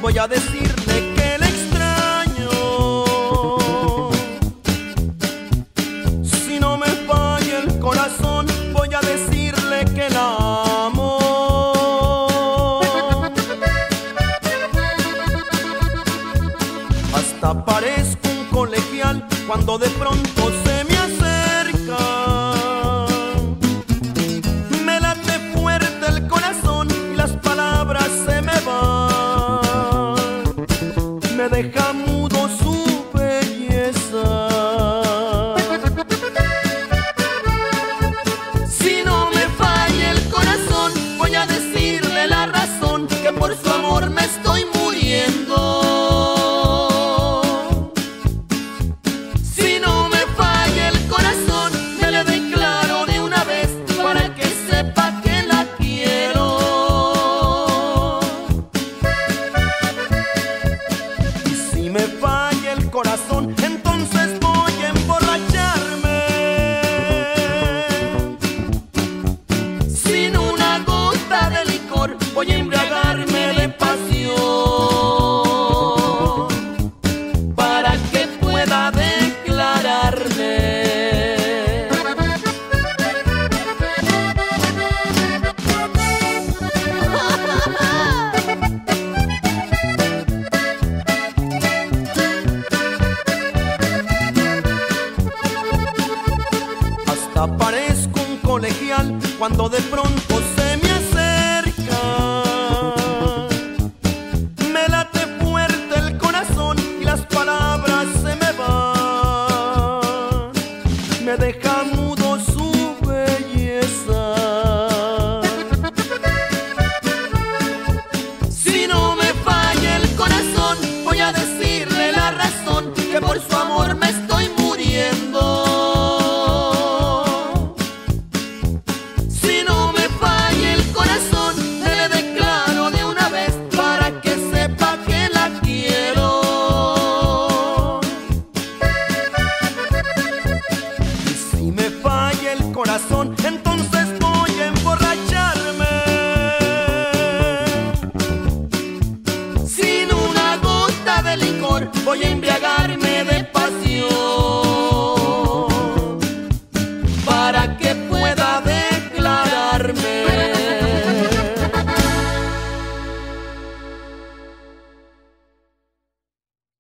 voy a decirle que la extraño. Si no me falla el corazón, voy a decirle que la amo. Hasta parezco un colegial cuando de pronto se me acerca. Me late fuerte el corazón y las palabras se me van. Me deja mudo su belleza. Si no me falla el corazón, voy a decirle la razón, que por su amor me estoy muriendo. Me falla el corazón, entonces voy a emborracharme. Sin una gota de licor voy a